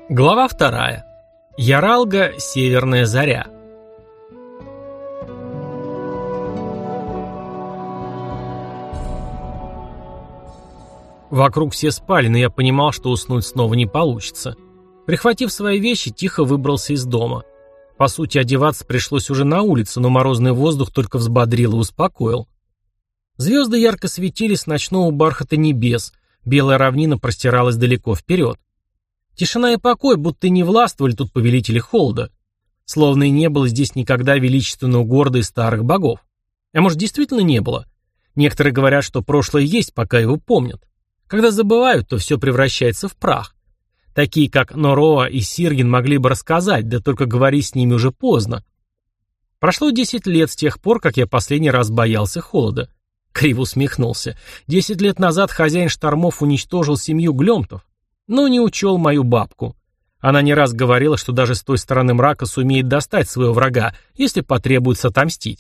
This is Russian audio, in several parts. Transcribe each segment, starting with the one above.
Глава 2. Яралга. Северная заря. Вокруг все спали, но я понимал, что уснуть снова не получится. Прихватив свои вещи, тихо выбрался из дома. По сути, одеваться пришлось уже на улице, но морозный воздух только взбодрил и успокоил. Звезды ярко светили с ночного бархата небес, белая равнина простиралась далеко вперед. Тишина и покой будто не властвовали тут повелители холода. Словно и не было здесь никогда величественного города и старых богов. А может, действительно не было? Некоторые говорят, что прошлое есть, пока его помнят. Когда забывают, то все превращается в прах. Такие, как Нороа и Сирген, могли бы рассказать, да только говорить с ними уже поздно. Прошло 10 лет с тех пор, как я последний раз боялся холода. Криво усмехнулся. 10 лет назад хозяин штормов уничтожил семью Глемтов, но не учел мою бабку. Она не раз говорила, что даже с той стороны мрака сумеет достать своего врага, если потребуется отомстить.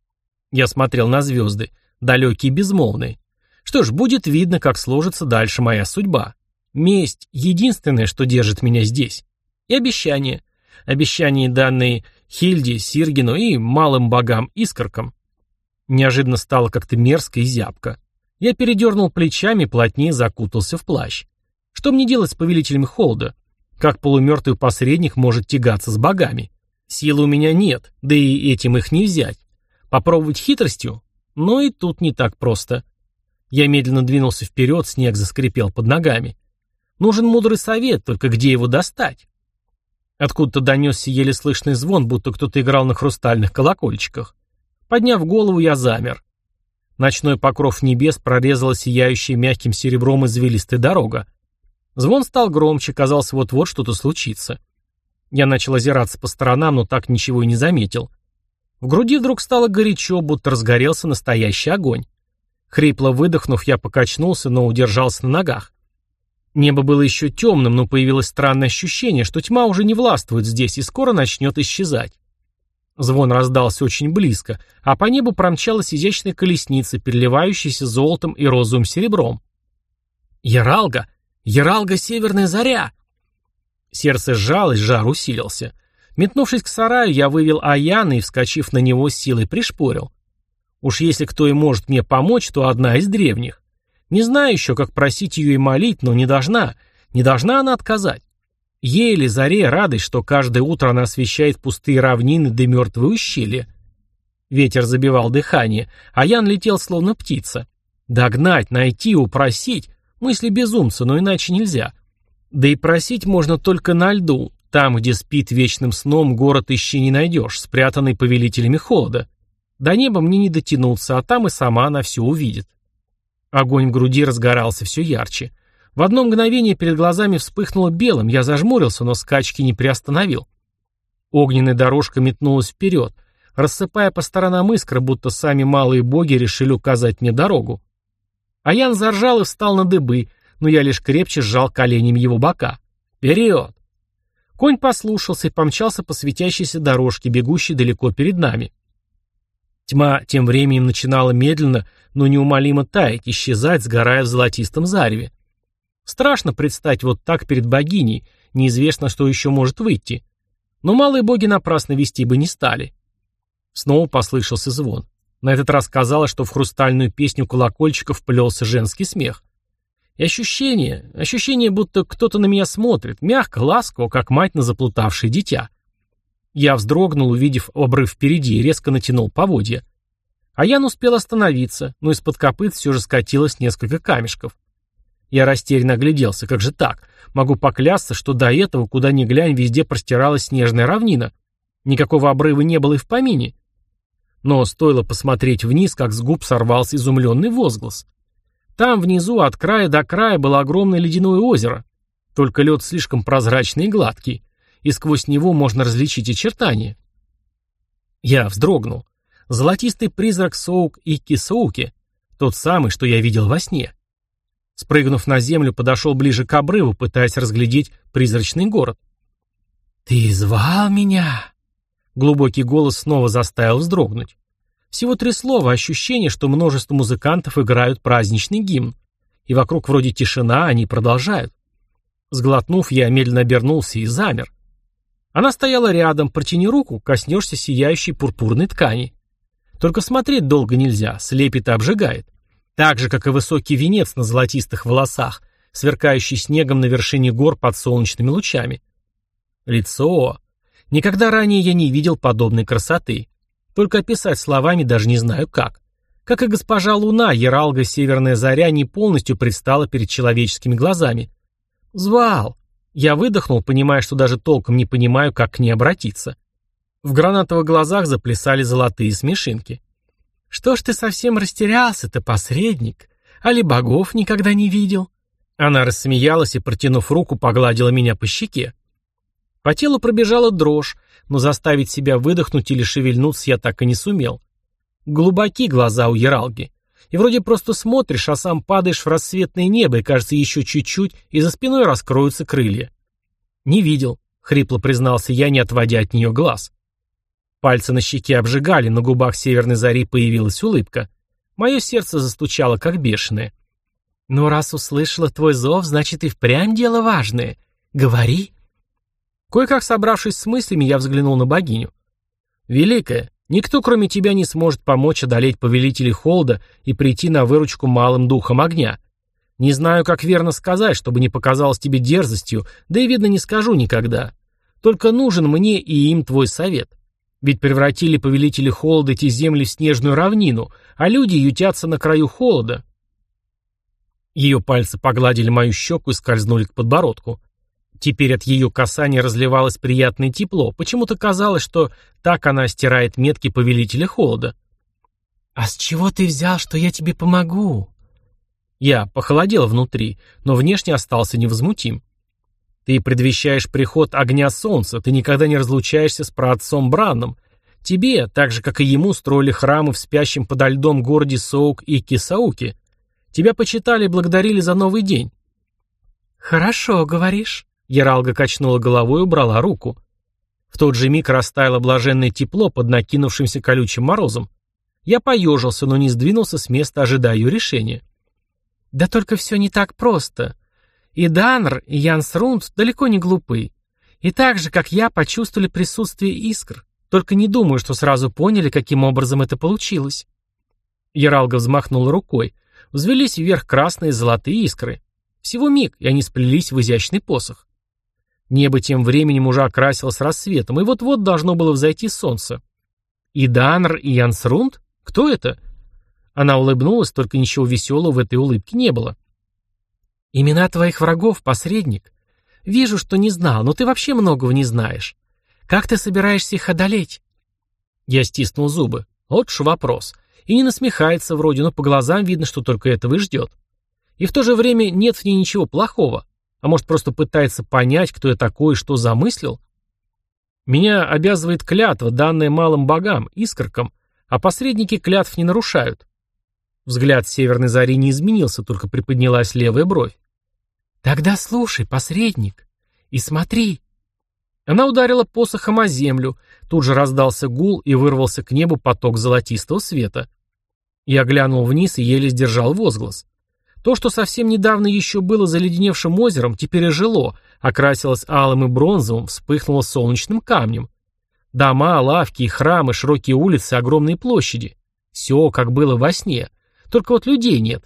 Я смотрел на звезды, далекие и безмолвные. Что ж, будет видно, как сложится дальше моя судьба. Месть — единственное, что держит меня здесь. И обещания. Обещания, данные Хильде, Сиргену и малым богам-искоркам. Неожиданно стало как-то мерзко и зябко. Я передернул плечами и плотнее закутался в плащ. Что мне делать с повелителями холода? Как полумертвый посредник может тягаться с богами? Силы у меня нет, да и этим их не взять. Попробовать хитростью? Но и тут не так просто. Я медленно двинулся вперед, снег заскрипел под ногами. Нужен мудрый совет, только где его достать? Откуда-то донесся еле слышный звон, будто кто-то играл на хрустальных колокольчиках. Подняв голову, я замер. Ночной покров небес прорезала сияющая мягким серебром извилистая дорога. Звон стал громче, казалось, вот-вот что-то случится. Я начал озираться по сторонам, но так ничего и не заметил. В груди вдруг стало горячо, будто разгорелся настоящий огонь. Хрипло выдохнув, я покачнулся, но удержался на ногах. Небо было еще темным, но появилось странное ощущение, что тьма уже не властвует здесь и скоро начнет исчезать. Звон раздался очень близко, а по небу промчалась изящная колесница, переливающаяся золотом и розовым серебром. «Яралга! Яралга, северная заря!» Сердце сжалось, жар усилился. Метнувшись к сараю, я вывел Аяна и, вскочив на него, с силой пришпорил. Уж если кто и может мне помочь, то одна из древних. Не знаю еще, как просить ее и молить, но не должна она отказать. Ей или заре радость, что каждое утро она освещает пустые равнины да мертвые ущелья. Ветер забивал дыхание, Аян летел словно птица. Догнать, найти, упросить — мысли безумца, но иначе нельзя. Да и просить можно только на льду, там, где спит вечным сном, город ищи не найдешь, спрятанный повелителями холода. До неба мне не дотянуться, а там и сама она все увидит. Огонь в груди разгорался все ярче. В одно мгновение перед глазами вспыхнуло белым, я зажмурился, но скачки не приостановил. Огненная дорожка метнулась вперед, рассыпая по сторонам искры, будто сами малые боги решили указать мне дорогу. Аян заржал и встал на дыбы, но я лишь крепче сжал коленями его бока. «Вперед!» Конь послушался и помчался по светящейся дорожке, бегущей далеко перед нами. Тьма тем временем начинала медленно, но неумолимо таять, исчезать, сгорая в золотистом зареве. Страшно предстать вот так перед богиней, неизвестно, что еще может выйти. Но малые боги напрасно вести бы не стали. Снова послышался звон. На этот раз казалось, что в хрустальную песню колокольчиков плелся женский смех. И ощущение, будто кто-то на меня смотрит, мягко, ласково, как мать на заплутавшее дитя. Я вздрогнул, увидев обрыв впереди, и резко натянул поводья. Аян успел остановиться, но из-под копыт все же скатилось несколько камешков. Я растерянно огляделся, как же так? Могу поклясться, что до этого, куда ни глянь, везде простиралась снежная равнина. Никакого обрыва не было и в помине. Но стоило посмотреть вниз, как с губ сорвался изумленный возглас. Там внизу от края до края было огромное ледяное озеро. Только лед слишком прозрачный и гладкий, и сквозь него можно различить очертания. Я вздрогнул. Золотистый призрак Соук и Кисоуки, тот самый, что я видел во сне. Спрыгнув на землю, подошел ближе к обрыву, пытаясь разглядеть призрачный город. «Ты звал меня?» Глубокий голос снова заставил вздрогнуть. Всего 3 слова, ощущение, что множество музыкантов играют праздничный гимн. И вокруг вроде тишина, они продолжают. Сглотнув, я медленно обернулся и замер. Она стояла рядом, протяни руку, коснешься сияющей пурпурной ткани. Только смотреть долго нельзя, слепит и обжигает. Так же, как и высокий венец на золотистых волосах, сверкающий снегом на вершине гор под солнечными лучами. Лицо. Никогда ранее я не видел подобной красоты. Только описать словами даже не знаю как. Как и госпожа Луна, Ералга Северная Заря не полностью предстала перед человеческими глазами. Звал. Я выдохнул, понимая, что даже толком не понимаю, как к ней обратиться. В гранатовых глазах заплясали золотые смешинки. «Что ж ты совсем растерялся-то, посредник? Али богов никогда не видел?» Она рассмеялась и, протянув руку, погладила меня по щеке. По телу пробежала дрожь, но заставить себя выдохнуть или шевельнуться я так и не сумел. Глубоки глаза у Ералги. И вроде просто смотришь, а сам падаешь в рассветное небо, и, кажется, еще чуть-чуть, и за спиной раскроются крылья. «Не видел», — хрипло признался я, не отводя от нее глаз. Пальцы на щеке обжигали, на губах Северной Зари появилась улыбка. Мое сердце застучало, как бешеное. «Ну, раз услышала твой зов, значит, и впрямь дело важное. Говори». Кое-как собравшись с мыслями, я взглянул на богиню. «Великая, никто, кроме тебя, не сможет помочь одолеть повелителей холода и прийти на выручку малым духом огня. Не знаю, как верно сказать, чтобы не показалось тебе дерзостью, да и, видно, не скажу никогда. Только нужен мне и им твой совет. Ведь превратили повелители холода эти земли в снежную равнину, а люди ютятся на краю холода». Ее пальцы погладили мою щеку и скользнули к подбородку. Теперь от ее касания разливалось приятное тепло. Почему-то казалось, что так она стирает метки повелителя холода. «А с чего ты взял, что я тебе помогу?» Я похолодел внутри, но внешне остался невозмутим. «Ты предвещаешь приход огня солнца, ты никогда не разлучаешься с праотцом Бранном. Тебе, так же, как и ему, строили храмы в спящем подо льдом городе Соук и Кисауке. Тебя почитали и благодарили за новый день». «Хорошо, говоришь». Ералга качнула головой и убрала руку. В тот же миг растаяло блаженное тепло под накинувшимся колючим морозом. Я поежился, но не сдвинулся с места, ожидая ее решения. «Да только все не так просто. И Данр, и Янсрунд далеко не глупы. И так же, как я, почувствовали присутствие искр. Только не думаю, что сразу поняли, каким образом это получилось». Ералга взмахнула рукой. Взвелись вверх красные и золотые искры. Всего миг, и они сплелись в изящный посох. Небо тем временем уже окрасилось рассветом, и вот-вот должно было взойти солнце. И Данр, и Янсрунд? Кто это? Она улыбнулась, только ничего веселого в этой улыбке не было. «Имена твоих врагов, посредник. Вижу, что не знал, но ты вообще многого не знаешь. Как ты собираешься их одолеть?» Я стиснул зубы. Вот ж вопрос. И не насмехается вроде, но по глазам видно, что только этого и ждет. И в то же время нет в ней ничего плохого. А может, просто пытается понять, кто я такой и что замыслил? Меня обязывает клятва, данная малым богам, искоркам, а посредники клятв не нарушают. Взгляд Северной Зари не изменился, только приподнялась левая бровь. «Тогда слушай, посредник, и смотри». Она ударила посохом о землю, тут же раздался гул и вырвался к небу поток золотистого света. Я глянул вниз и еле сдержал возглас. То, что совсем недавно еще было заледеневшим озером, теперь ожило, окрасилось алым и бронзовым, вспыхнуло солнечным камнем. Дома, лавки и храмы, широкие улицы, огромные площади. Все, как было во сне. Только вот людей нет.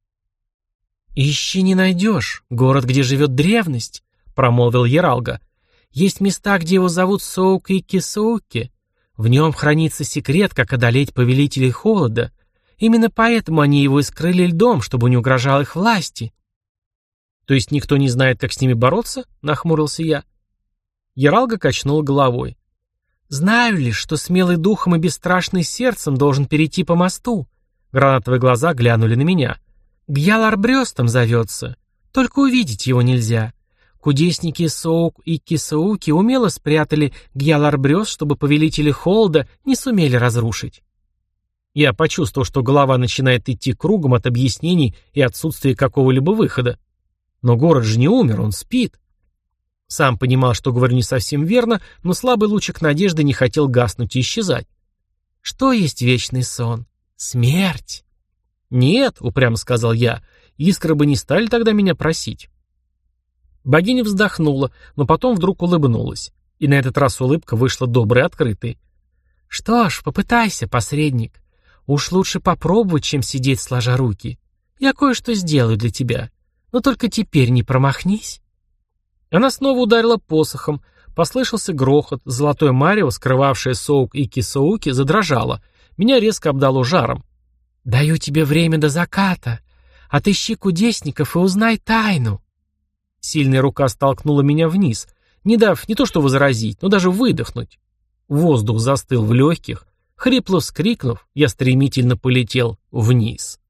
«Ищи не найдешь. Город, где живет древность», — промолвил Ералга. «Есть места, где его зовут Соук и Кисауки. В нем хранится секрет, как одолеть повелителей холода. Именно поэтому они его и скрыли льдом, чтобы не угрожал их власти». «То есть никто не знает, как с ними бороться?» — нахмурился я. Ералга качнула головой. «Знаю лишь, что смелый духом и бесстрашный сердцем должен перейти по мосту». Гранатовые глаза глянули на меня. «Гьялар-Брёстом зовется. Только увидеть его нельзя. Кудесники Соук и Кисауки умело спрятали Гьялар-Брёст, чтобы повелители холода не сумели разрушить». Я почувствовал, что голова начинает идти кругом от объяснений и отсутствия какого-либо выхода. Но город же не умер, он спит. Сам понимал, что говорю не совсем верно, но слабый лучик надежды не хотел гаснуть и исчезать. «Что есть вечный сон? Смерть!» «Нет», — упрямо сказал я, — «искры бы не стали тогда меня просить». Богиня вздохнула, но потом вдруг улыбнулась. И на этот раз улыбка вышла доброй и открытой. «Что ж, попытайся, посредник. Уж лучше попробовать, чем сидеть сложа руки. Я кое-что сделаю для тебя. Но только теперь не промахнись». Она снова ударила посохом. Послышался грохот. Золотое марево, скрывавшее Соук и Кисоуки, задрожало. Меня резко обдало жаром. «Даю тебе время до заката. Отыщи кудесников и узнай тайну». Сильная рука столкнула меня вниз, не дав не то что возразить, но даже выдохнуть. Воздух застыл в легких. Хрипло вскрикнув, я стремительно полетел вниз.